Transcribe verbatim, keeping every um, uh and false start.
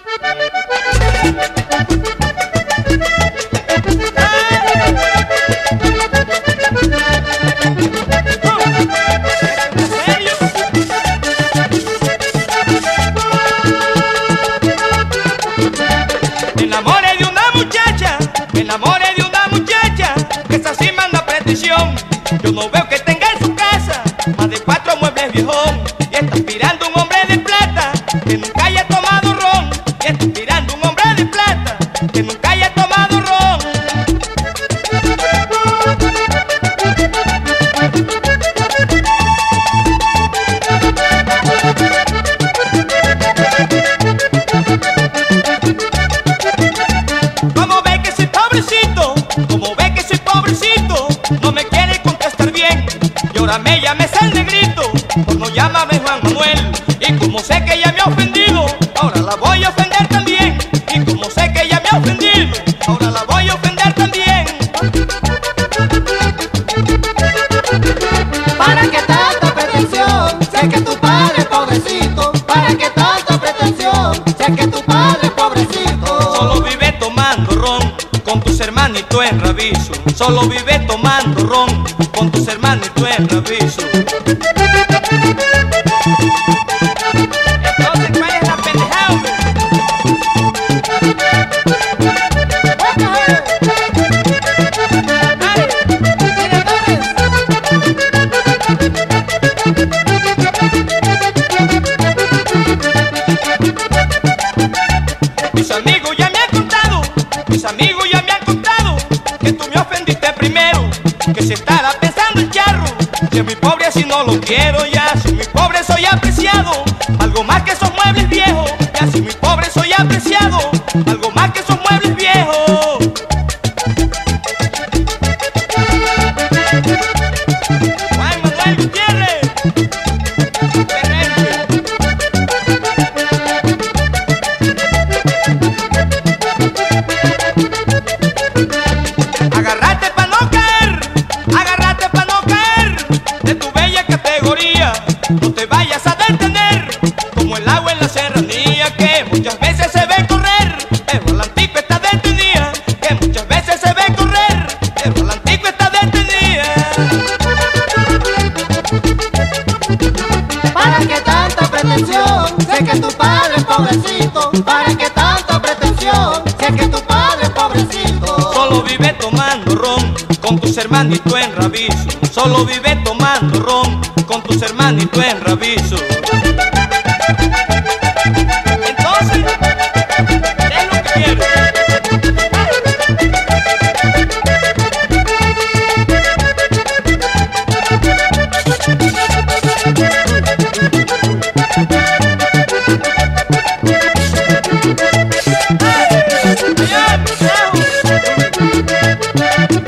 Me enamoré de una muchacha, me enamoré de una muchacha, que esa sí manda pretensión. Yo no veo que tenga en su casa más de cuatro muebles viejón. Y está aspirando un hombre de plata que nunca haya tomado ron. Y está aspirando un hombre de plata que nunca haya tomado ron. Como ve que soy pobrecito, como ve que soy pobrecito, no me quiere contestar bien. Y ahora me llames el negrito, por no llamarme Juan Manuel. Y como sé que ella me ha ofendido, ahora la voy a ofender también. Y como sé que ella me ha ofendido, ahora la voy a ofender también. ¿Para qué tanta pretensión? Sé que tu padre es pobrecito. ¿Para qué tanta pretensión? Sé que tu padre es pobrecito. Solo vive tomando ron con tus hermanitos en Raviso. Solo vive tomando ron con tus hermanitos en Raviso. Entonces, ¿cuál es la pendejada, hombre? Mis amigos ya me han contado, mis amigos ya me han contado que tú me ofendiste primero, que se estará pensando el charro, que mi pobre así no lo quiero ya, si mi pobre soy apreciado, algo más que esos muebles viejos, ya si mi pobre soy apreciado, algo más que esos muebles viejos. Juan Manuel Gutiérrez, Perrente. Agárrate pa' no caer, agárrate pa' no caer de tu bella categoría. No te vayas a detener como el agua en la serranía, que muchas veces se ve correr, pero la antigua está detenida. Que muchas veces se ve correr, pero la antigua está detenida. ¿Para qué tanta pretensión? Sé que tu padre es pobrecito. ¿Para qué tanta pretensión? Sé que tu padre es pobrecito. Solo vive tomando ron con tus hermanitos en Raviso. Solo vive tomando ron con tus hermanitos en Raviso. Entonces, ¿qué es lo que quieres? Ay, ay, ay.